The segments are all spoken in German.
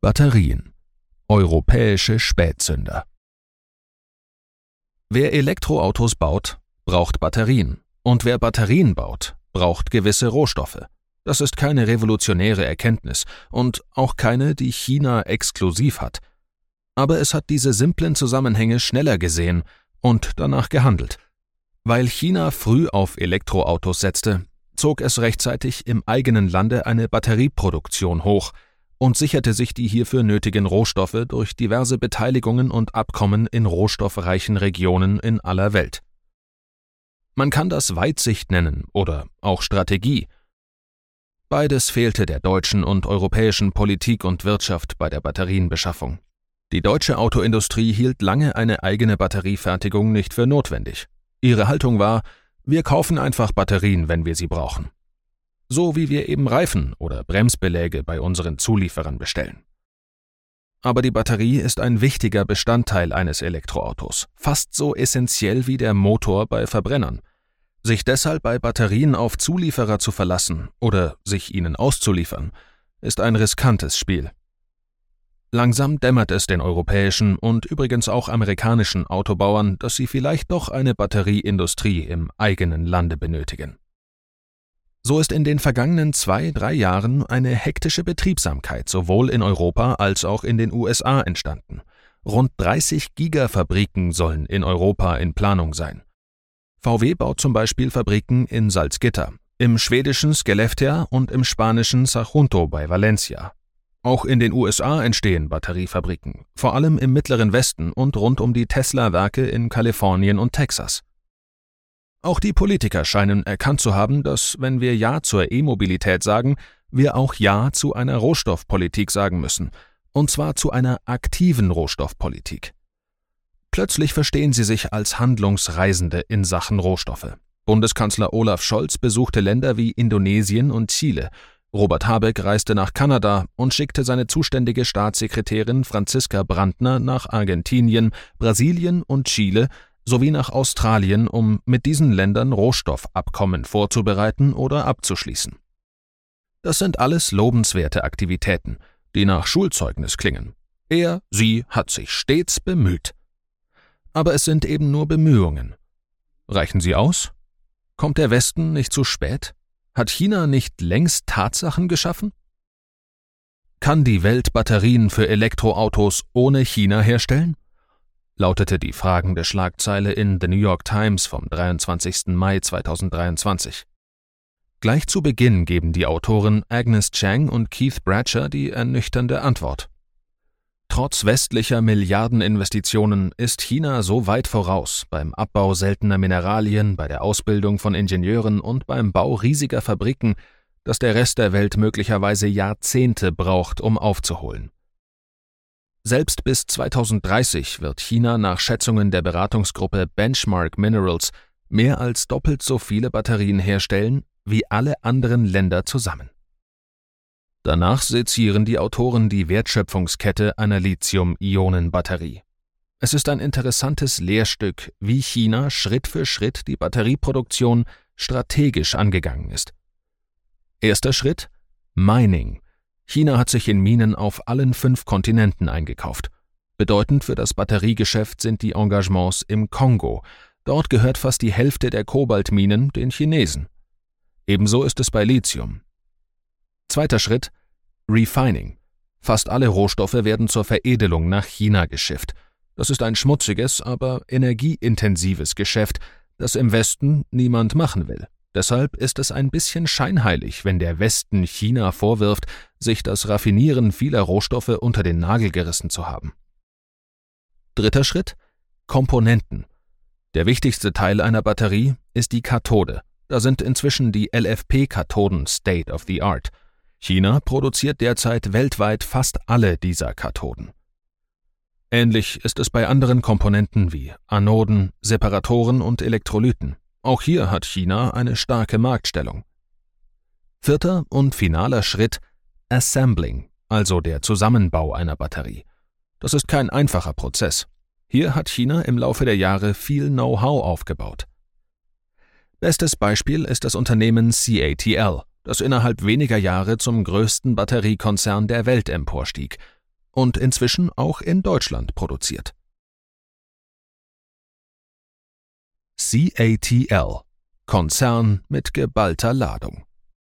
Batterien. Europäische Spätsünder. Wer Elektroautos baut, braucht Batterien. Und wer Batterien baut, braucht gewisse Rohstoffe. Das ist keine revolutionäre Erkenntnis und auch keine, die China exklusiv hat. Aber es hat diese simplen Zusammenhänge schneller gesehen und danach gehandelt. Weil China früh auf Elektroautos setzte, zog es rechtzeitig im eigenen Lande eine Batterieproduktion hoch und sicherte sich die hierfür nötigen Rohstoffe durch diverse Beteiligungen und Abkommen in rohstoffreichen Regionen in aller Welt. Man kann das Weitsicht nennen oder auch Strategie. Beides fehlte der deutschen und europäischen Politik und Wirtschaft bei der Batterienbeschaffung. Die deutsche Autoindustrie hielt lange eine eigene Batteriefertigung nicht für notwendig. Ihre Haltung war: Wir kaufen einfach Batterien, wenn wir sie brauchen. So wie wir eben Reifen oder Bremsbeläge bei unseren Zulieferern bestellen. Aber die Batterie ist ein wichtiger Bestandteil eines Elektroautos, fast so essentiell wie der Motor bei Verbrennern. Sich deshalb bei Batterien auf Zulieferer zu verlassen oder sich ihnen auszuliefern, ist ein riskantes Spiel. Langsam dämmert es den europäischen und übrigens auch amerikanischen Autobauern, dass sie vielleicht doch eine Batterieindustrie im eigenen Lande benötigen. So ist in den vergangenen 2-3 Jahren eine hektische Betriebsamkeit sowohl in Europa als auch in den USA entstanden. Rund 30 Gigafabriken sollen in Europa in Planung sein. VW baut zum Beispiel Fabriken in Salzgitter, im schwedischen Skellefteå und im spanischen Sagunto bei Valencia. Auch in den USA entstehen Batteriefabriken, vor allem im Mittleren Westen und rund um die Tesla-Werke in Kalifornien und Texas. Auch die Politiker scheinen erkannt zu haben, dass, wenn wir Ja zur E-Mobilität sagen, wir auch Ja zu einer Rohstoffpolitik sagen müssen, und zwar zu einer aktiven Rohstoffpolitik. Plötzlich verstehen sie sich als Handlungsreisende in Sachen Rohstoffe. Bundeskanzler Olaf Scholz besuchte Länder wie Indonesien und Chile. Robert Habeck reiste nach Kanada und schickte seine zuständige Staatssekretärin Franziska Brandner nach Argentinien, Brasilien und Chile sowie nach Australien, um mit diesen Ländern Rohstoffabkommen vorzubereiten oder abzuschließen. Das sind alles lobenswerte Aktivitäten, die nach Schulzeugnis klingen. Sie hat sich stets bemüht. Aber es sind eben nur Bemühungen. Reichen sie aus? Kommt der Westen nicht zu spät? Hat China nicht längst Tatsachen geschaffen? Kann die Welt Batterien für Elektroautos ohne China herstellen? Lautete die fragende Schlagzeile in The New York Times vom 23. Mai 2023. Gleich zu Beginn geben die Autoren Agnes Chang und Keith Bratcher die ernüchternde Antwort. Trotz westlicher Milliardeninvestitionen ist China so weit voraus beim Abbau seltener Mineralien, bei der Ausbildung von Ingenieuren und beim Bau riesiger Fabriken, dass der Rest der Welt möglicherweise Jahrzehnte braucht, um aufzuholen. Selbst bis 2030 wird China nach Schätzungen der Beratungsgruppe Benchmark Minerals mehr als doppelt so viele Batterien herstellen wie alle anderen Länder zusammen. Danach sezieren die Autoren die Wertschöpfungskette einer Lithium-Ionen-Batterie. Es ist ein interessantes Lehrstück, wie China Schritt für Schritt die Batterieproduktion strategisch angegangen ist. Erster Schritt: Mining. China hat sich in Minen auf allen 5 Kontinenten eingekauft. Bedeutend für das Batteriegeschäft sind die Engagements im Kongo. Dort gehört fast die Hälfte der Kobaltminen den Chinesen. Ebenso ist es bei Lithium. Zweiter Schritt: Refining. Fast alle Rohstoffe werden zur Veredelung nach China geschifft. Das ist ein schmutziges, aber energieintensives Geschäft, das im Westen niemand machen will. Deshalb ist es ein bisschen scheinheilig, wenn der Westen China vorwirft, sich das Raffinieren vieler Rohstoffe unter den Nagel gerissen zu haben. Dritter Schritt: Komponenten. Der wichtigste Teil einer Batterie ist die Kathode. Da sind inzwischen die LFP-Kathoden State of the Art. China produziert derzeit weltweit fast alle dieser Kathoden. Ähnlich ist es bei anderen Komponenten wie Anoden, Separatoren und Elektrolyten. Auch hier hat China eine starke Marktstellung. Vierter und finaler Schritt: Assembling, also der Zusammenbau einer Batterie. Das ist kein einfacher Prozess. Hier hat China im Laufe der Jahre viel Know-how aufgebaut. Bestes Beispiel ist das Unternehmen CATL, das innerhalb weniger Jahre zum größten Batteriekonzern der Welt emporstieg. und inzwischen auch in Deutschland produziert. CATL – Konzern mit geballter Ladung.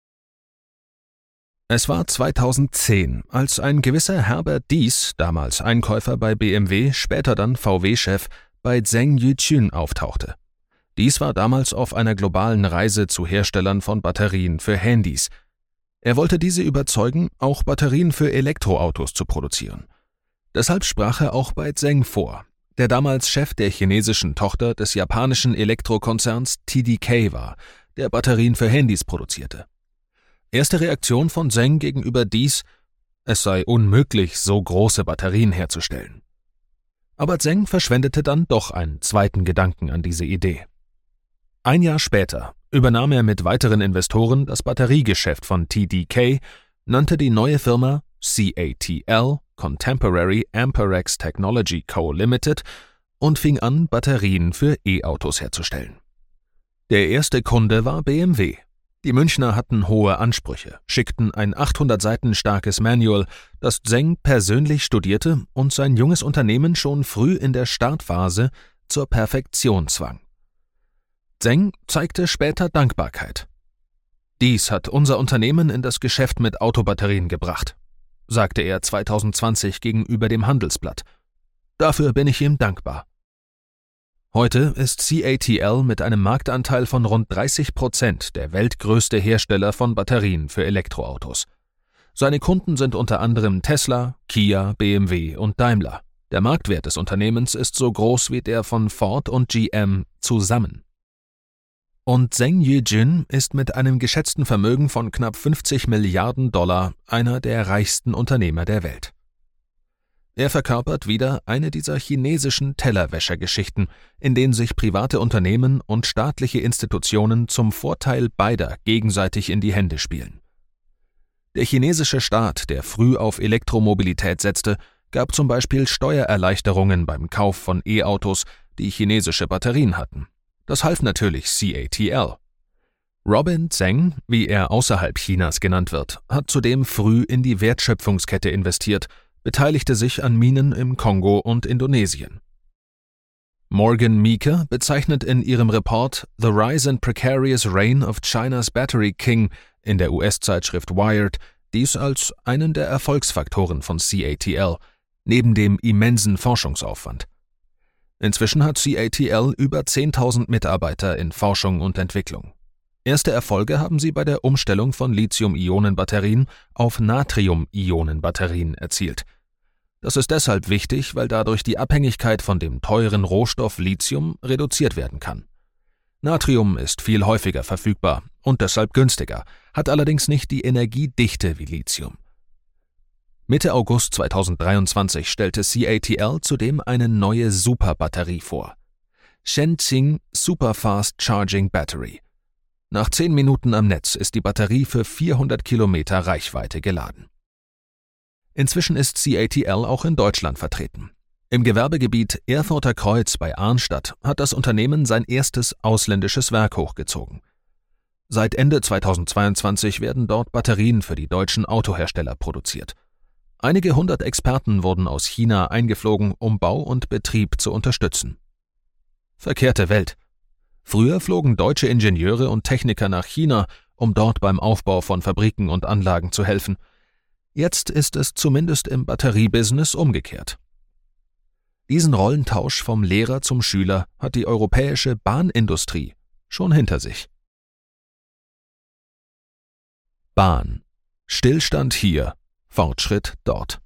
Es war 2010, als ein gewisser Herbert Diess, damals Einkäufer bei BMW, später dann VW-Chef, bei Zheng Yuqun auftauchte. Diess war damals auf einer globalen Reise zu Herstellern von Batterien für Handys. Er wollte diese überzeugen, auch Batterien für Elektroautos zu produzieren. Deshalb sprach er auch bei Zheng vor, der damals Chef der chinesischen Tochter des japanischen Elektrokonzerns TDK war, der Batterien für Handys produzierte. Erste Reaktion von Zheng gegenüber Diess: es sei unmöglich, so große Batterien herzustellen. Aber Zheng verschwendete dann doch einen zweiten Gedanken an diese Idee. Ein Jahr später übernahm er mit weiteren Investoren das Batteriegeschäft von TDK, nannte die neue Firma CATL – Contemporary Amperex Technology Co. Limited und fing an, Batterien für E-Autos herzustellen. Der erste Kunde war BMW. Die Münchner hatten hohe Ansprüche, schickten ein 800 Seiten starkes Manual, das Zheng persönlich studierte und sein junges Unternehmen schon früh in der Startphase zur Perfektion zwang. Zheng zeigte später Dankbarkeit. »Dies hat unser Unternehmen in das Geschäft mit Autobatterien gebracht«, sagte er 2020 gegenüber dem Handelsblatt. »Dafür bin ich ihm dankbar.« Heute ist CATL mit einem Marktanteil von rund 30% der weltgrößte Hersteller von Batterien für Elektroautos. Seine Kunden sind unter anderem Tesla, Kia, BMW und Daimler. Der Marktwert des Unternehmens ist so groß wie der von Ford und GM zusammen. Und Zheng Yuqun ist mit einem geschätzten Vermögen von knapp $50 Milliarden einer der reichsten Unternehmer der Welt. Er verkörpert wieder eine dieser chinesischen Tellerwäschergeschichten, in denen sich private Unternehmen und staatliche Institutionen zum Vorteil beider gegenseitig in die Hände spielen. Der chinesische Staat, der früh auf Elektromobilität setzte, gab zum Beispiel Steuererleichterungen beim Kauf von E-Autos, die chinesische Batterien hatten. Das half natürlich CATL. Robin Zheng, wie er außerhalb Chinas genannt wird, hat zudem früh in die Wertschöpfungskette investiert, beteiligte sich an Minen im Kongo und Indonesien. Morgan Meeker bezeichnet in ihrem Report The Rise and Precarious Reign of China's Battery King in der US-Zeitschrift Wired dies als einen der Erfolgsfaktoren von CATL, neben dem immensen Forschungsaufwand. Inzwischen hat CATL über 10.000 Mitarbeiter in Forschung und Entwicklung. Erste Erfolge haben sie bei der Umstellung von Lithium-Ionen-Batterien auf Natrium-Ionen-Batterien erzielt. Das ist deshalb wichtig, weil dadurch die Abhängigkeit von dem teuren Rohstoff Lithium reduziert werden kann. Natrium ist viel häufiger verfügbar und deshalb günstiger, hat allerdings nicht die Energiedichte wie Lithium. Mitte August 2023 stellte CATL zudem eine neue Superbatterie vor: Shenqing Superfast Charging Battery. Nach 10 Minuten am Netz ist die Batterie für 400 Kilometer Reichweite geladen. Inzwischen ist CATL auch in Deutschland vertreten. Im Gewerbegebiet Erfurter Kreuz bei Arnstadt hat das Unternehmen sein erstes ausländisches Werk hochgezogen. Seit Ende 2022 werden dort Batterien für die deutschen Autohersteller produziert. Einige hundert Experten wurden aus China eingeflogen, um Bau und Betrieb zu unterstützen. Verkehrte Welt. Früher flogen deutsche Ingenieure und Techniker nach China, um dort beim Aufbau von Fabriken und Anlagen zu helfen. Jetzt ist es zumindest im Batteriebusiness umgekehrt. Diesen Rollentausch vom Lehrer zum Schüler hat die europäische Bahnindustrie schon hinter sich. Bahn. Stillstand hier, Fortschritt dort.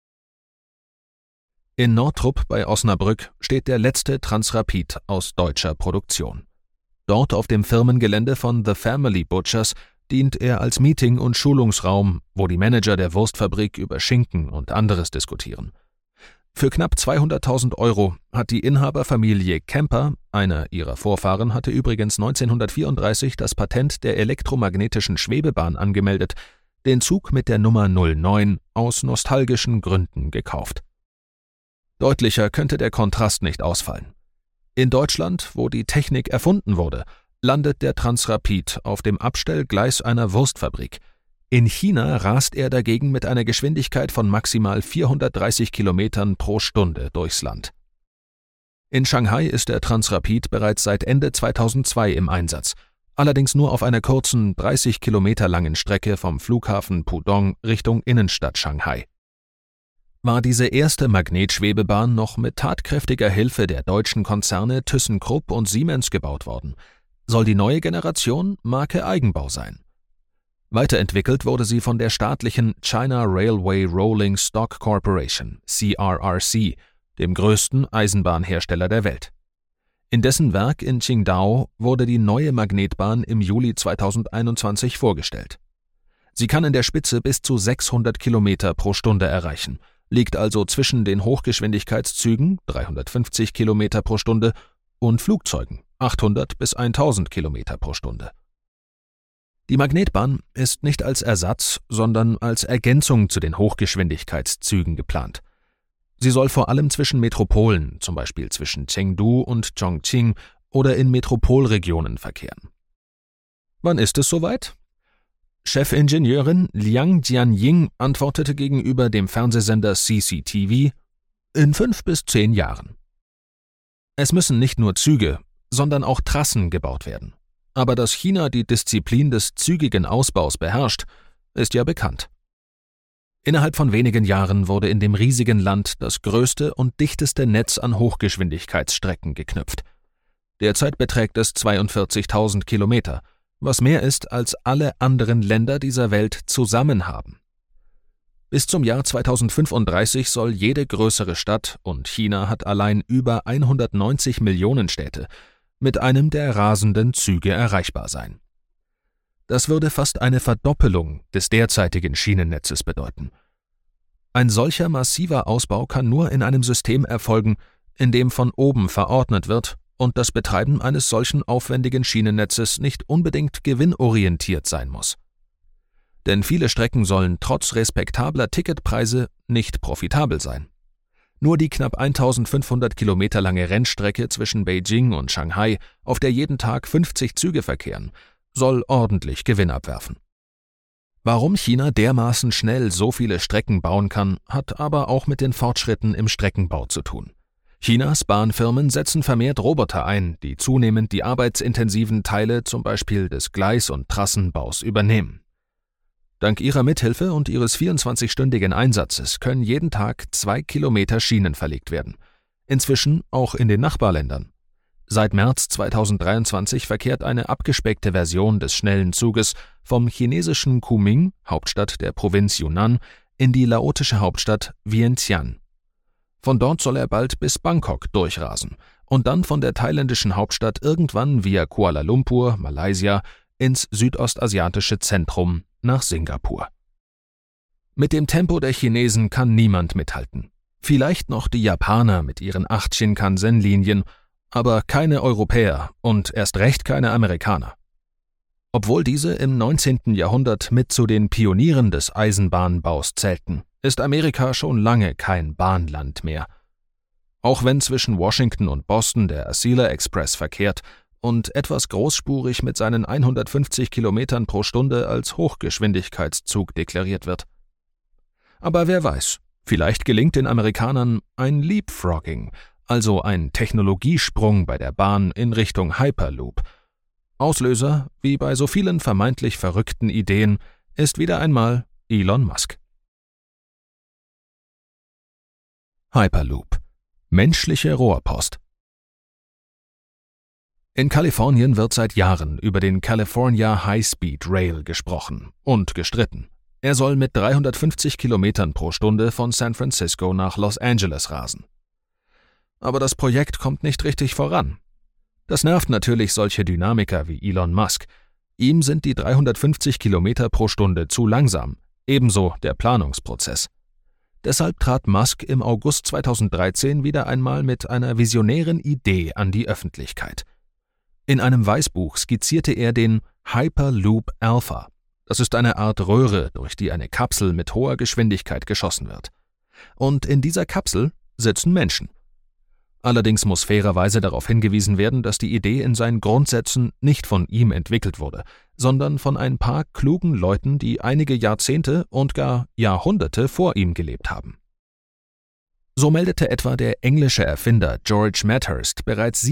In Nordrup bei Osnabrück steht der letzte Transrapid aus deutscher Produktion. Dort auf dem Firmengelände von The Family Butchers dient er als Meeting- und Schulungsraum, wo die Manager der Wurstfabrik über Schinken und anderes diskutieren. Für knapp 200.000 € hat die Inhaberfamilie Kemper, einer ihrer Vorfahren hatte übrigens 1934 das Patent der elektromagnetischen Schwebebahn angemeldet, den Zug mit der Nummer 09 aus nostalgischen Gründen gekauft. Deutlicher könnte der Kontrast nicht ausfallen. In Deutschland, wo die Technik erfunden wurde, landet der Transrapid auf dem Abstellgleis einer Wurstfabrik. In China rast er dagegen mit einer Geschwindigkeit von maximal 430 Kilometern pro Stunde durchs Land. In Shanghai ist der Transrapid bereits seit Ende 2002 im Einsatz, allerdings nur auf einer kurzen, 30 Kilometer langen Strecke vom Flughafen Pudong Richtung Innenstadt Shanghai. War diese erste Magnetschwebebahn noch mit tatkräftiger Hilfe der deutschen Konzerne ThyssenKrupp und Siemens gebaut worden, soll die neue Generation Marke Eigenbau sein. Weiterentwickelt wurde sie von der staatlichen China Railway Rolling Stock Corporation, CRRC, dem größten Eisenbahnhersteller der Welt. In dessen Werk in Qingdao wurde die neue Magnetbahn im Juli 2021 vorgestellt. Sie kann in der Spitze bis zu 600 Kilometer pro Stunde erreichen, liegt also zwischen den Hochgeschwindigkeitszügen 350 Kilometer pro Stunde und Flugzeugen 800 bis 1000 Kilometer pro Stunde. Die Magnetbahn ist nicht als Ersatz, sondern als Ergänzung zu den Hochgeschwindigkeitszügen geplant. Sie soll vor allem zwischen Metropolen, zum Beispiel zwischen Chengdu und Chongqing oder in Metropolregionen verkehren. Wann ist es soweit? Chefingenieurin Liang Jianying antwortete gegenüber dem Fernsehsender CCTV: in 5 bis 10 Jahren. Es müssen nicht nur Züge, sondern auch Trassen gebaut werden. Aber dass China die Disziplin des zügigen Ausbaus beherrscht, ist ja bekannt. Innerhalb von wenigen Jahren wurde in dem riesigen Land das größte und dichteste Netz an Hochgeschwindigkeitsstrecken geknüpft. Derzeit beträgt es 42.000 Kilometer, was mehr ist, als alle anderen Länder dieser Welt zusammen haben. Bis zum Jahr 2035 soll jede größere Stadt, und China hat allein über 190 Millionen Städte, mit einem der rasenden Züge erreichbar sein. Das würde fast eine Verdoppelung des derzeitigen Schienennetzes bedeuten. Ein solcher massiver Ausbau kann nur in einem System erfolgen, in dem von oben verordnet wird und das Betreiben eines solchen aufwendigen Schienennetzes nicht unbedingt gewinnorientiert sein muss. Denn viele Strecken sollen trotz respektabler Ticketpreise nicht profitabel sein. Nur die knapp 1500 Kilometer lange Rennstrecke zwischen Beijing und Shanghai, auf der jeden Tag 50 Züge verkehren, soll ordentlich Gewinn abwerfen. Warum China dermaßen schnell so viele Strecken bauen kann, hat aber auch mit den Fortschritten im Streckenbau zu tun. Chinas Bahnfirmen setzen vermehrt Roboter ein, die zunehmend die arbeitsintensiven Teile zum Beispiel des Gleis- und Trassenbaus übernehmen. Dank ihrer Mithilfe und ihres 24-stündigen Einsatzes können jeden Tag 2 Kilometer Schienen verlegt werden. Inzwischen auch in den Nachbarländern. Seit März 2023 verkehrt eine abgespeckte Version des schnellen Zuges vom chinesischen Kunming, Hauptstadt der Provinz Yunnan, in die laotische Hauptstadt Vientiane. Von dort soll er bald bis Bangkok durchrasen und dann von der thailändischen Hauptstadt irgendwann via Kuala Lumpur, Malaysia, ins südostasiatische Zentrum nach Singapur. Mit dem Tempo der Chinesen kann niemand mithalten. Vielleicht noch die Japaner mit ihren 8 Shinkansen-Linien, aber keine Europäer und erst recht keine Amerikaner. Obwohl diese im 19. Jahrhundert mit zu den Pionieren des Eisenbahnbaus zählten, ist Amerika schon lange kein Bahnland mehr. Auch wenn zwischen Washington und Boston der Acela Express verkehrt und etwas großspurig mit seinen 150 Kilometern pro Stunde als Hochgeschwindigkeitszug deklariert wird. Aber wer weiß, vielleicht gelingt den Amerikanern ein Leapfrogging, also ein Technologiesprung bei der Bahn in Richtung Hyperloop. Auslöser, wie bei so vielen vermeintlich verrückten Ideen, ist wieder einmal Elon Musk. Hyperloop – menschliche Rohrpost. In Kalifornien wird seit Jahren über den California High-Speed Rail gesprochen und gestritten. Er soll mit 350 Kilometern pro Stunde von San Francisco nach Los Angeles rasen. Aber das Projekt kommt nicht richtig voran. Das nervt natürlich solche Dynamiker wie Elon Musk. Ihm sind die 350 Kilometer pro Stunde zu langsam, ebenso der Planungsprozess. Deshalb trat Musk im August 2013 wieder einmal mit einer visionären Idee an die Öffentlichkeit. In einem Weißbuch skizzierte er den Hyperloop Alpha. Das ist eine Art Röhre, durch die eine Kapsel mit hoher Geschwindigkeit geschossen wird. Und in dieser Kapsel sitzen Menschen. Allerdings muss fairerweise darauf hingewiesen werden, dass die Idee in seinen Grundsätzen nicht von ihm entwickelt wurde, sondern von ein paar klugen Leuten, die einige Jahrzehnte und gar Jahrhunderte vor ihm gelebt haben. So meldete etwa der englische Erfinder George Medhurst bereits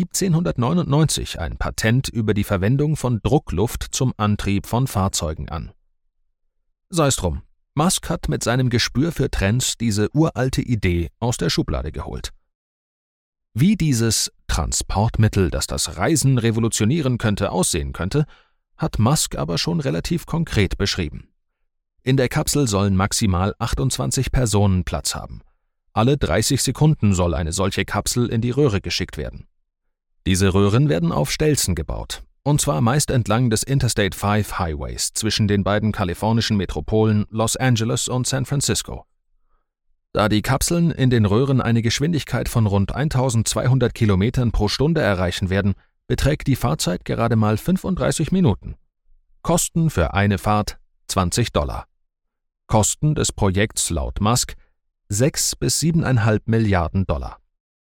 1799 ein Patent über die Verwendung von Druckluft zum Antrieb von Fahrzeugen an. Sei's drum, Musk hat mit seinem Gespür für Trends diese uralte Idee aus der Schublade geholt. Wie dieses Transportmittel, das das Reisen revolutionieren könnte, aussehen könnte, hat Musk aber schon relativ konkret beschrieben. In der Kapsel sollen maximal 28 Personen Platz haben. Alle 30 Sekunden soll eine solche Kapsel in die Röhre geschickt werden. Diese Röhren werden auf Stelzen gebaut, und zwar meist entlang des Interstate 5 Highways zwischen den beiden kalifornischen Metropolen Los Angeles und San Francisco. Da die Kapseln in den Röhren eine Geschwindigkeit von rund 1200 Kilometern pro Stunde erreichen werden, beträgt die Fahrzeit gerade mal 35 Minuten. Kosten für eine Fahrt $20. Kosten des Projekts laut Musk 6 bis 7,5 Milliarden $.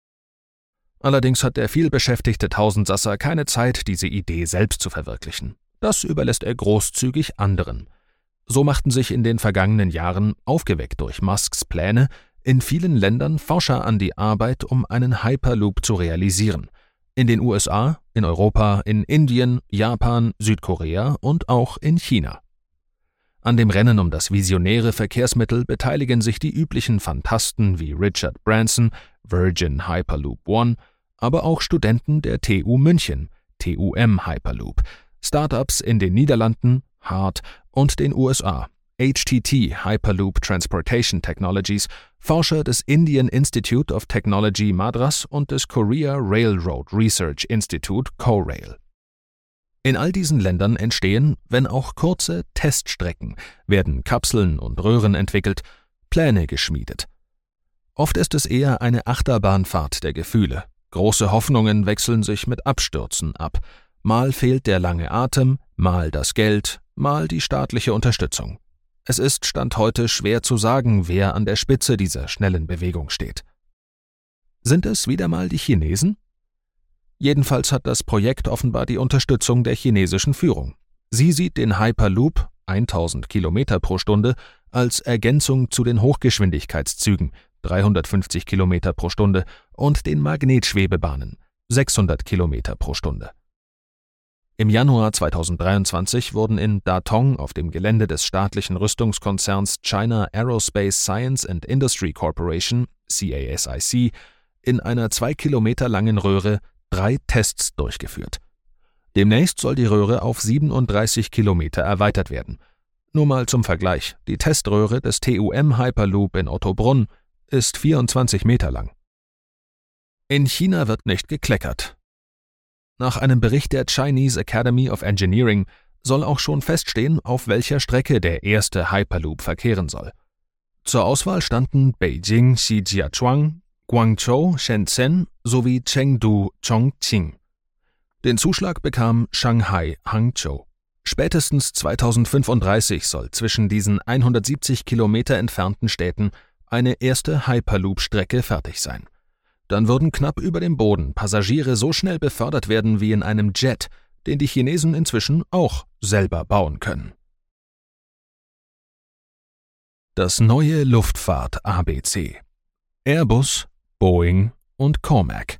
Allerdings hat der vielbeschäftigte Tausendsasser keine Zeit, diese Idee selbst zu verwirklichen. Das überlässt er großzügig anderen. So machten sich in den vergangenen Jahren, aufgeweckt durch Musks Pläne, in vielen Ländern Forscher an die Arbeit, um einen Hyperloop zu realisieren. In den USA, in Europa, in Indien, Japan, Südkorea und auch in China. An dem Rennen um das visionäre Verkehrsmittel beteiligen sich die üblichen Phantasten wie Richard Branson, Virgin Hyperloop One, aber auch Studenten der TU München, TUM Hyperloop, Startups in den Niederlanden, HART und den USA, HTT Hyperloop Transportation Technologies, Forscher des Indian Institute of Technology Madras und des Korea Railroad Research Institute CORAIL. In all diesen Ländern entstehen, wenn auch kurze, Teststrecken, werden Kapseln und Röhren entwickelt, Pläne geschmiedet. Oft ist es eher eine Achterbahnfahrt der Gefühle. Große Hoffnungen wechseln sich mit Abstürzen ab. Mal fehlt der lange Atem, mal das Geld, mal die staatliche Unterstützung. Es ist Stand heute schwer zu sagen, wer an der Spitze dieser schnellen Bewegung steht. Sind es wieder mal die Chinesen? Jedenfalls hat das Projekt offenbar die Unterstützung der chinesischen Führung. Sie sieht den Hyperloop, 1000 Kilometer pro Stunde, als Ergänzung zu den Hochgeschwindigkeitszügen, 350 Kilometer pro Stunde, und den Magnetschwebebahnen, 600 Kilometer pro Stunde. Im Januar 2023 wurden in Datong auf dem Gelände des staatlichen Rüstungskonzerns China Aerospace Science and Industry Corporation, CASIC, in einer 2 Kilometer langen Röhre 3 Tests durchgeführt. Demnächst soll die Röhre auf 37 Kilometer erweitert werden. Nur mal zum Vergleich, die Teströhre des TUM Hyperloop in Ottobrunn ist 24 Meter lang. In China wird nicht gekleckert. Nach einem Bericht der Chinese Academy of Engineering soll auch schon feststehen, auf welcher Strecke der erste Hyperloop verkehren soll. Zur Auswahl standen Beijing Shijiazhuang, Guangzhou Shenzhen sowie Chengdu Chongqing. Den Zuschlag bekam Shanghai Hangzhou. Spätestens 2035 soll zwischen diesen 170 Kilometer entfernten Städten eine erste Hyperloop-Strecke fertig sein. Dann würden knapp über dem Boden Passagiere so schnell befördert werden wie in einem Jet, den die Chinesen inzwischen auch selber bauen können. Das neue Luftfahrt-ABC. Airbus, Boeing und Comac.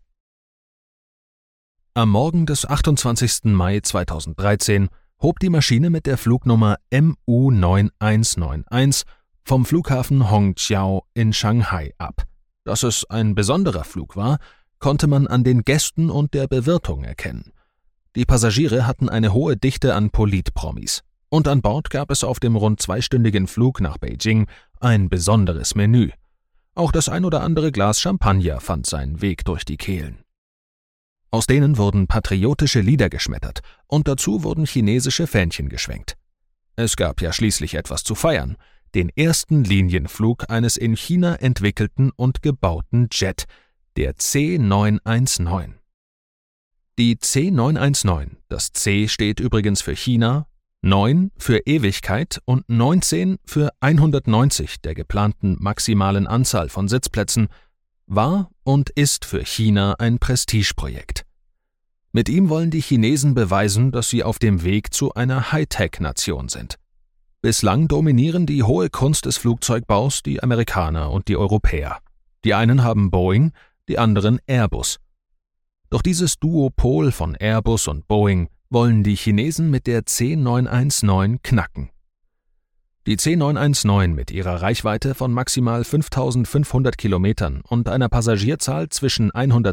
Am Morgen des 28. Mai 2013 hob die Maschine mit der Flugnummer MU9191 vom Flughafen Hongqiao in Shanghai ab. Dass es ein besonderer Flug war, konnte man an den Gästen und der Bewirtung erkennen. Die Passagiere hatten eine hohe Dichte an Politpromis. Und an Bord gab es auf dem rund 2-stündigen Flug nach Beijing ein besonderes Menü. Auch das ein oder andere Glas Champagner fand seinen Weg durch die Kehlen. Aus denen wurden patriotische Lieder geschmettert und dazu wurden chinesische Fähnchen geschwenkt. Es gab ja schließlich etwas zu feiern: den ersten Linienflug eines in China entwickelten und gebauten Jet, der C919. Die C919, das C steht übrigens für China, 9 für Ewigkeit und 19 für 190 der geplanten maximalen Anzahl von Sitzplätzen, war und ist für China ein Prestigeprojekt. Mit ihm wollen die Chinesen beweisen, dass sie auf dem Weg zu einer Hightech-Nation sind. Bislang dominieren die hohe Kunst des Flugzeugbaus die Amerikaner und die Europäer. Die einen haben Boeing, die anderen Airbus. Doch dieses Duopol von Airbus und Boeing wollen die Chinesen mit der C919 knacken. Die C919 mit ihrer Reichweite von maximal 5.500 Kilometern und einer Passagierzahl zwischen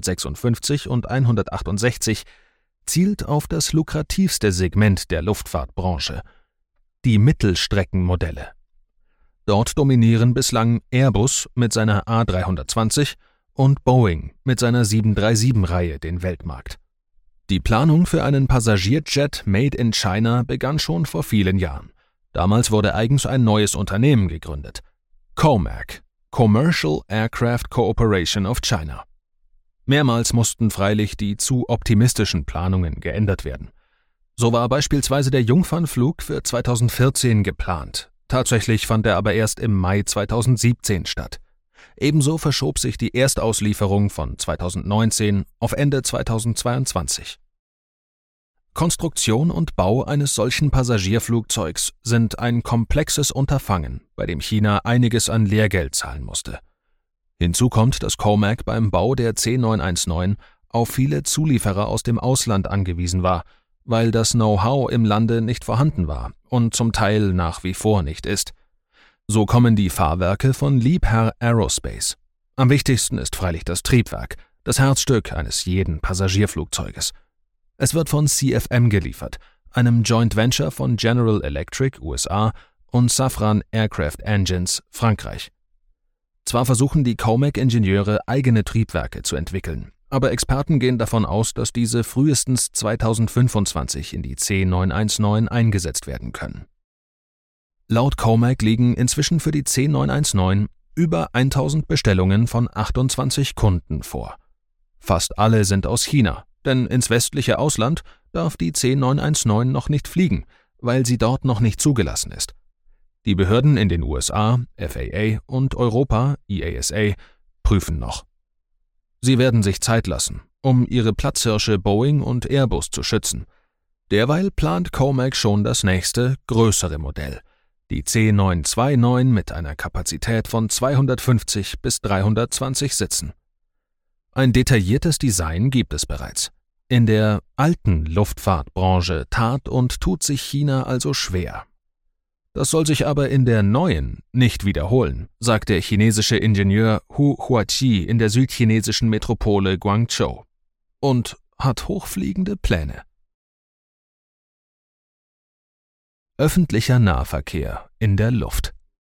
156 und 168 zielt auf das lukrativste Segment der Luftfahrtbranche, die Mittelstreckenmodelle. Dort dominieren bislang Airbus mit seiner A320 und Boeing mit seiner 737-Reihe den Weltmarkt. Die Planung für einen Passagierjet Made in China begann schon vor vielen Jahren. Damals wurde eigens ein neues Unternehmen gegründet, COMAC, Commercial Aircraft Corporation of China. Mehrmals mussten freilich die zu optimistischen Planungen geändert werden. So war beispielsweise der Jungfernflug für 2014 geplant. Tatsächlich fand er aber erst im Mai 2017 statt. Ebenso verschob sich die Erstauslieferung von 2019 auf Ende 2022. Konstruktion und Bau eines solchen Passagierflugzeugs sind ein komplexes Unterfangen, bei dem China einiges an Lehrgeld zahlen musste. Hinzu kommt, dass COMAC beim Bau der C919 auf viele Zulieferer aus dem Ausland angewiesen war, weil das Know-how im Lande nicht vorhanden war und zum Teil nach wie vor nicht ist. So kommen die Fahrwerke von Liebherr Aerospace. Am wichtigsten ist freilich das Triebwerk, das Herzstück eines jeden Passagierflugzeuges. Es wird von CFM geliefert, einem Joint Venture von General Electric USA und Safran Aircraft Engines Frankreich. Zwar versuchen die COMAC-Ingenieure eigene Triebwerke zu entwickeln, aber Experten gehen davon aus, dass diese frühestens 2025 in die C919 eingesetzt werden können. Laut COMAC liegen inzwischen für die C919 über 1000 Bestellungen von 28 Kunden vor. Fast alle sind aus China, denn ins westliche Ausland darf die C919 noch nicht fliegen, weil sie dort noch nicht zugelassen ist. Die Behörden in den USA, FAA und Europa, EASA, prüfen noch. Sie werden sich Zeit lassen, um ihre Platzhirsche Boeing und Airbus zu schützen. Derweil plant COMAC schon das nächste, größere Modell, die C929 mit einer Kapazität von 250 bis 320 Sitzen. Ein detailliertes Design gibt es bereits. In der alten Luftfahrtbranche tat und tut sich China also schwer. Das soll sich aber in der neuen nicht wiederholen, sagt der chinesische Ingenieur Hu Huaqi in der südchinesischen Metropole Guangzhou und hat hochfliegende Pläne. Öffentlicher Nahverkehr in der Luft.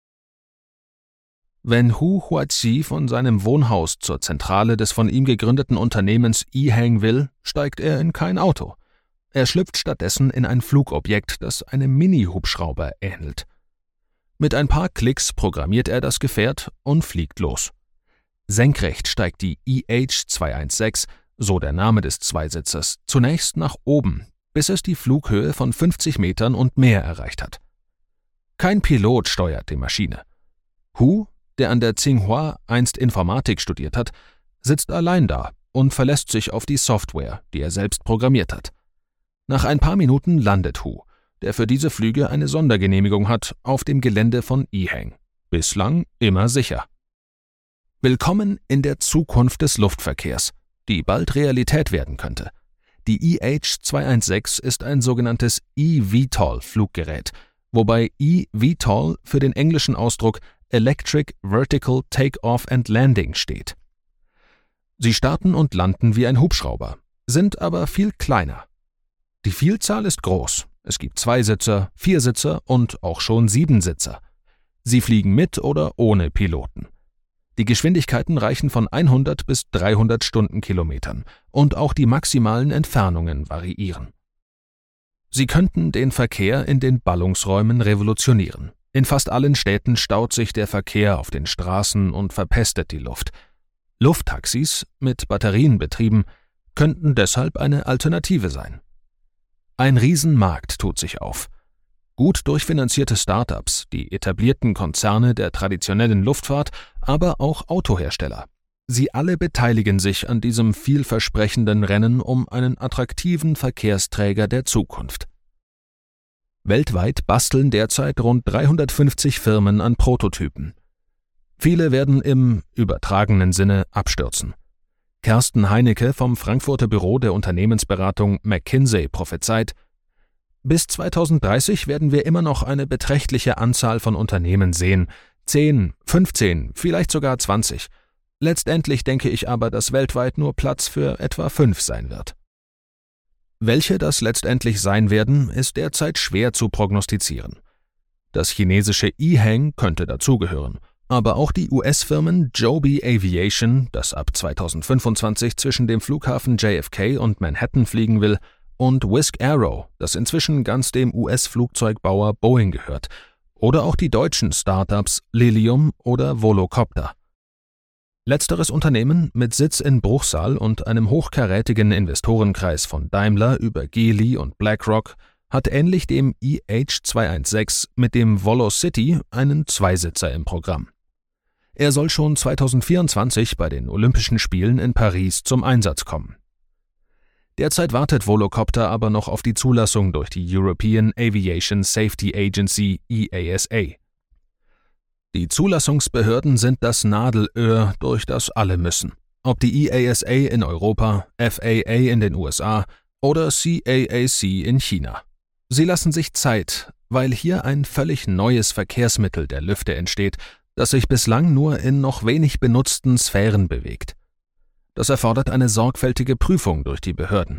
Wenn Hu Huaqi von seinem Wohnhaus zur Zentrale des von ihm gegründeten Unternehmens E-Hang will, steigt er in kein Auto. Er schlüpft stattdessen in ein Flugobjekt, das einem Mini-Hubschrauber ähnelt. Mit ein paar Klicks programmiert er das Gefährt und fliegt los. Senkrecht steigt die EH-216, so der Name des Zweisitzers, zunächst nach oben, bis es die Flughöhe von 50 Metern und mehr erreicht hat. Kein Pilot steuert die Maschine. Hu, der an der Tsinghua einst Informatik studiert hat, sitzt allein da und verlässt sich auf die Software, die er selbst programmiert hat. Nach ein paar Minuten landet Hu, der für diese Flüge eine Sondergenehmigung hat, auf dem Gelände von E-Hang. Bislang immer sicher. Willkommen in der Zukunft des Luftverkehrs, die bald Realität werden könnte. Die EH-216 ist ein sogenanntes eVTOL-Fluggerät, wobei eVTOL für den englischen Ausdruck Electric Vertical Take-Off and Landing steht. Sie starten und landen wie ein Hubschrauber, sind aber viel kleiner. Die Vielzahl ist groß. Es gibt 2-Sitzer, 4-Sitzer und auch schon 7-Sitzer. Sie fliegen mit oder ohne Piloten. Die Geschwindigkeiten reichen von 100 bis 300 Stundenkilometern und auch die maximalen Entfernungen variieren. Sie könnten den Verkehr in den Ballungsräumen revolutionieren. In fast allen Städten staut sich der Verkehr auf den Straßen und verpestet die Luft. Lufttaxis, mit Batterien betrieben, könnten deshalb eine Alternative sein. Ein Riesenmarkt tut sich auf. Gut durchfinanzierte Start-ups, die etablierten Konzerne der traditionellen Luftfahrt, aber auch Autohersteller. Sie alle beteiligen sich an diesem vielversprechenden Rennen um einen attraktiven Verkehrsträger der Zukunft. Weltweit basteln derzeit rund 350 Firmen an Prototypen. Viele werden im übertragenen Sinne abstürzen. Kersten Heinecke vom Frankfurter Büro der Unternehmensberatung McKinsey prophezeit: Bis 2030 werden wir immer noch eine beträchtliche Anzahl von Unternehmen sehen, 10, 15, vielleicht sogar 20. Letztendlich denke ich aber, dass weltweit nur Platz für etwa 5 sein wird. Welche das letztendlich sein werden, ist derzeit schwer zu prognostizieren. Das chinesische Ehang könnte dazugehören, aber auch die US-Firmen Joby Aviation, das ab 2025 zwischen dem Flughafen JFK und Manhattan fliegen will, und Wisk Aero, das inzwischen ganz dem US-Flugzeugbauer Boeing gehört, oder auch die deutschen Startups Lilium oder Volocopter. Letzteres Unternehmen mit Sitz in Bruchsal und einem hochkarätigen Investorenkreis von Daimler über Geely und BlackRock hat ähnlich dem EH216 mit dem Volocity einen Zweisitzer im Programm. Er soll schon 2024 bei den Olympischen Spielen in Paris zum Einsatz kommen. Derzeit wartet Volocopter aber noch auf die Zulassung durch die European Aviation Safety Agency EASA. Die Zulassungsbehörden sind das Nadelöhr, durch das alle müssen. Ob die EASA in Europa, FAA in den USA oder CAAC in China. Sie lassen sich Zeit, weil hier ein völlig neues Verkehrsmittel der Lüfte entsteht, das sich bislang nur in noch wenig benutzten Sphären bewegt. Das erfordert eine sorgfältige Prüfung durch die Behörden.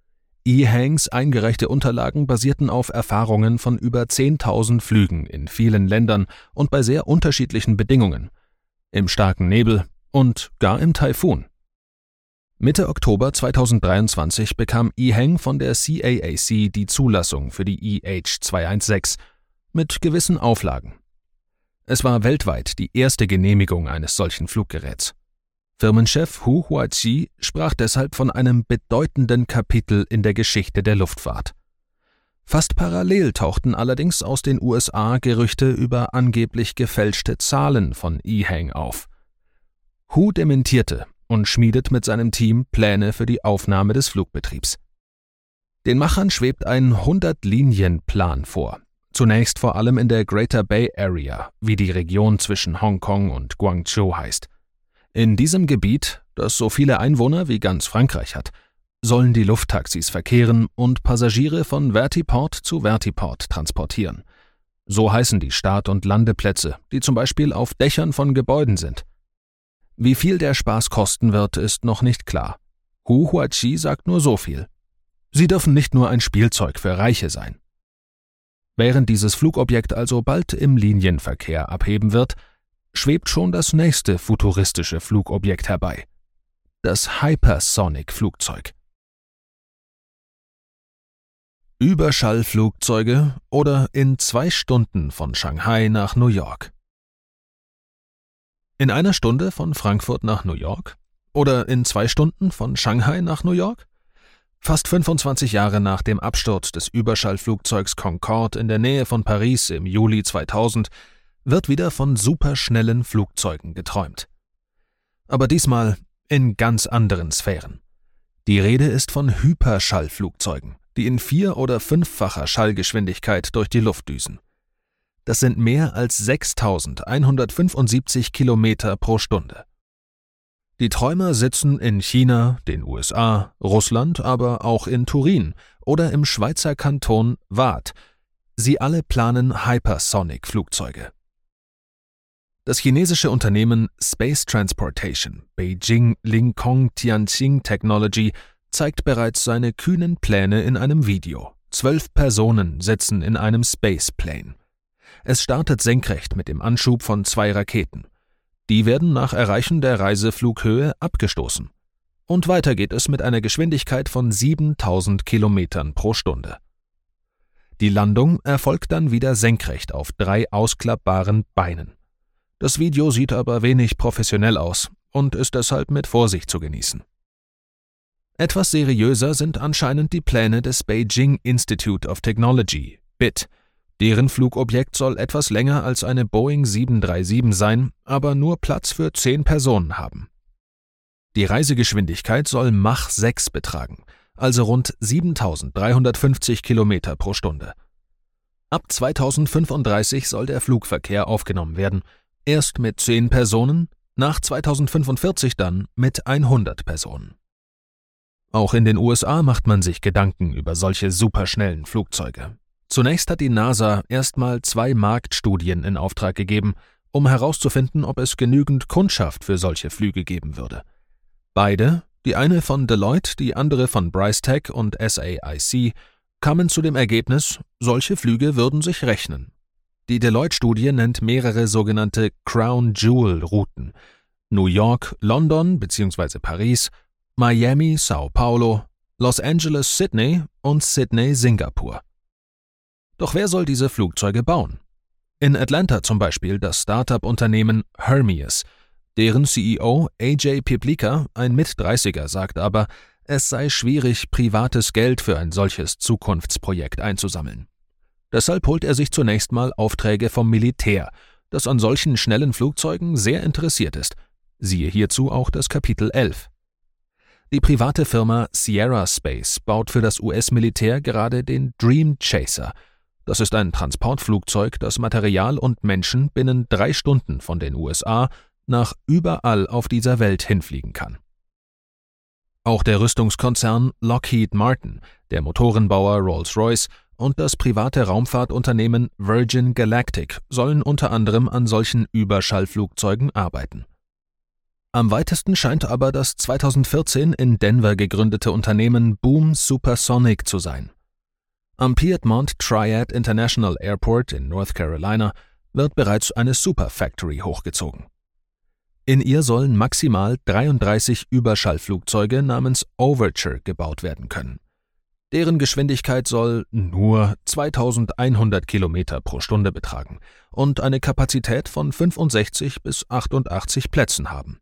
Ehangs eingereichte Unterlagen basierten auf Erfahrungen von über 10.000 Flügen in vielen Ländern und bei sehr unterschiedlichen Bedingungen, im starken Nebel und gar im Taifun. Mitte Oktober 2023 bekam Ehang von der CAAC die Zulassung für die EH216 mit gewissen Auflagen. Es war weltweit die erste Genehmigung eines solchen Fluggeräts. Firmenchef Hu Huaqi sprach deshalb von einem bedeutenden Kapitel in der Geschichte der Luftfahrt. Fast parallel tauchten allerdings aus den USA Gerüchte über angeblich gefälschte Zahlen von Ehang auf. Hu dementierte und schmiedet mit seinem Team Pläne für die Aufnahme des Flugbetriebs. Den Machern schwebt ein 100-Linien-Plan vor, zunächst vor allem in der Greater Bay Area, wie die Region zwischen Hongkong und Guangzhou heißt. In diesem Gebiet, das so viele Einwohner wie ganz Frankreich hat, sollen die Lufttaxis verkehren und Passagiere von Vertiport zu Vertiport transportieren. So heißen die Start- und Landeplätze, die zum Beispiel auf Dächern von Gebäuden sind. Wie viel der Spaß kosten wird, ist noch nicht klar. Hu Huaqi sagt nur so viel: Sie dürfen nicht nur ein Spielzeug für Reiche sein. Während dieses Flugobjekt also bald im Linienverkehr abheben wird, schwebt schon das nächste futuristische Flugobjekt herbei: das Hypersonic-Flugzeug. Überschallflugzeuge oder in 2 Stunden von Shanghai nach New York. In 1 Stunde von Frankfurt nach New York? Oder in 2 Stunden von Shanghai nach New York? Fast 25 Jahre nach dem Absturz des Überschallflugzeugs Concorde in der Nähe von Paris im Juli 2000 wird wieder von superschnellen Flugzeugen geträumt. Aber diesmal in ganz anderen Sphären. Die Rede ist von Hyperschallflugzeugen, die in 4- oder 5-facher Schallgeschwindigkeit durch die Luft düsen. Das sind mehr als 6.175 Kilometer pro Stunde. Die Träumer sitzen in China, den USA, Russland, aber auch in Turin oder im Schweizer Kanton Waadt. Sie alle planen Hypersonic-Flugzeuge. Das chinesische Unternehmen Space Transportation Beijing Lincoln Tianqing Technology zeigt bereits seine kühnen Pläne in einem Video. 12 Personen sitzen in einem Spaceplane. Es startet senkrecht mit dem Anschub von 2 Raketen. Die werden nach Erreichen der Reiseflughöhe abgestoßen. Und weiter geht es mit einer Geschwindigkeit von 7.000 Kilometern pro Stunde. Die Landung erfolgt dann wieder senkrecht auf 3 ausklappbaren Beinen. Das Video sieht aber wenig professionell aus und ist deshalb mit Vorsicht zu genießen. Etwas seriöser sind anscheinend die Pläne des Beijing Institute of Technology, BIT. Deren Flugobjekt soll etwas länger als eine Boeing 737 sein, aber nur Platz für 10 Personen haben. Die Reisegeschwindigkeit soll Mach 6 betragen, also rund 7.350 Kilometer pro Stunde. Ab 2035 soll der Flugverkehr aufgenommen werden, erst mit 10 Personen, nach 2045 dann mit 100 Personen. Auch in den USA macht man sich Gedanken über solche superschnellen Flugzeuge. Zunächst hat die NASA erstmal 2 Marktstudien in Auftrag gegeben, um herauszufinden, ob es genügend Kundschaft für solche Flüge geben würde. Beide, die eine von Deloitte, die andere von Bricetech und SAIC, kamen zu dem Ergebnis, solche Flüge würden sich rechnen. Die Deloitte-Studie nennt mehrere sogenannte Crown-Jewel-Routen: New York, London bzw. Paris, Miami, Sao Paulo, Los Angeles, Sydney und Sydney, Singapur. Doch wer soll diese Flugzeuge bauen? In Atlanta zum Beispiel das Start-up-Unternehmen Hermeus. Deren CEO AJ Pieplika, ein Mit-30er, sagt aber, es sei schwierig, privates Geld für ein solches Zukunftsprojekt einzusammeln. Deshalb holt er sich zunächst mal Aufträge vom Militär, das an solchen schnellen Flugzeugen sehr interessiert ist. Siehe hierzu auch das Kapitel 11. Die private Firma Sierra Space baut für das US-Militär gerade den Dream Chaser. Das ist ein Transportflugzeug, das Material und Menschen binnen 3 Stunden von den USA nach überall auf dieser Welt hinfliegen kann. Auch der Rüstungskonzern Lockheed Martin, der Motorenbauer Rolls-Royce und das private Raumfahrtunternehmen Virgin Galactic sollen unter anderem an solchen Überschallflugzeugen arbeiten. Am weitesten scheint aber das 2014 in Denver gegründete Unternehmen Boom Supersonic zu sein. Am Piedmont Triad International Airport in North Carolina wird bereits eine Superfactory hochgezogen. In ihr sollen maximal 33 Überschallflugzeuge namens Overture gebaut werden können. Deren Geschwindigkeit soll nur 2100 Kilometer pro Stunde betragen und eine Kapazität von 65 bis 88 Plätzen haben.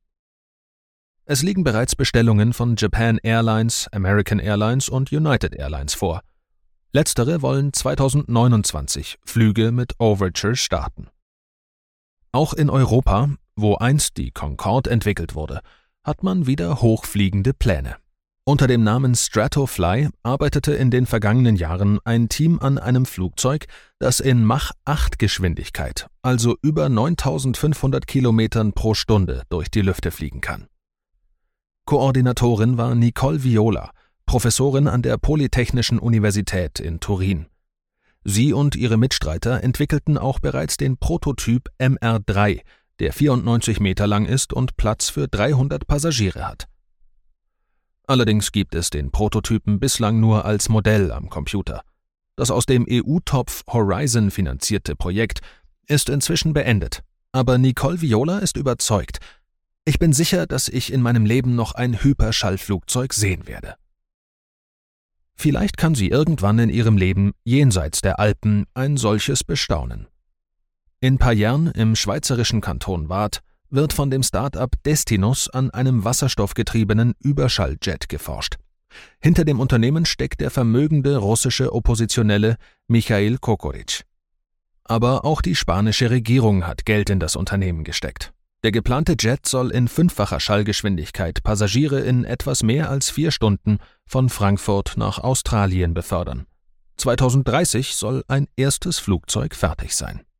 Es liegen bereits Bestellungen von Japan Airlines, American Airlines und United Airlines vor. Letztere wollen 2029 Flüge mit Overture starten. Auch in Europa, wo einst die Concorde entwickelt wurde, hat man wieder hochfliegende Pläne. Unter dem Namen Stratofly arbeitete in den vergangenen Jahren ein Team an einem Flugzeug, das in Mach 8 Geschwindigkeit, also über 9.500 Kilometern pro Stunde, durch die Lüfte fliegen kann. Koordinatorin war Nicole Viola, Professorin an der Polytechnischen Universität in Turin. Sie und ihre Mitstreiter entwickelten auch bereits den Prototyp MR3, der 94 Meter lang ist und Platz für 300 Passagiere hat. Allerdings gibt es den Prototypen bislang nur als Modell am Computer. Das aus dem EU-Topf Horizon finanzierte Projekt ist inzwischen beendet, aber Nicole Viola ist überzeugt: Ich bin sicher, dass ich in meinem Leben noch ein Hyperschallflugzeug sehen werde. Vielleicht kann sie irgendwann in ihrem Leben jenseits der Alpen ein solches bestaunen. In Payerne im schweizerischen Kanton Waadt wird von dem Start-up Destinus an einem wasserstoffgetriebenen Überschalljet geforscht. Hinter dem Unternehmen steckt der vermögende russische Oppositionelle Michail Kokoritsch. Aber auch die spanische Regierung hat Geld in das Unternehmen gesteckt. Der geplante Jet soll in 5-facher Schallgeschwindigkeit Passagiere in etwas mehr als 4 Stunden von Frankfurt nach Australien befördern. 2030 soll ein erstes Flugzeug fertig sein.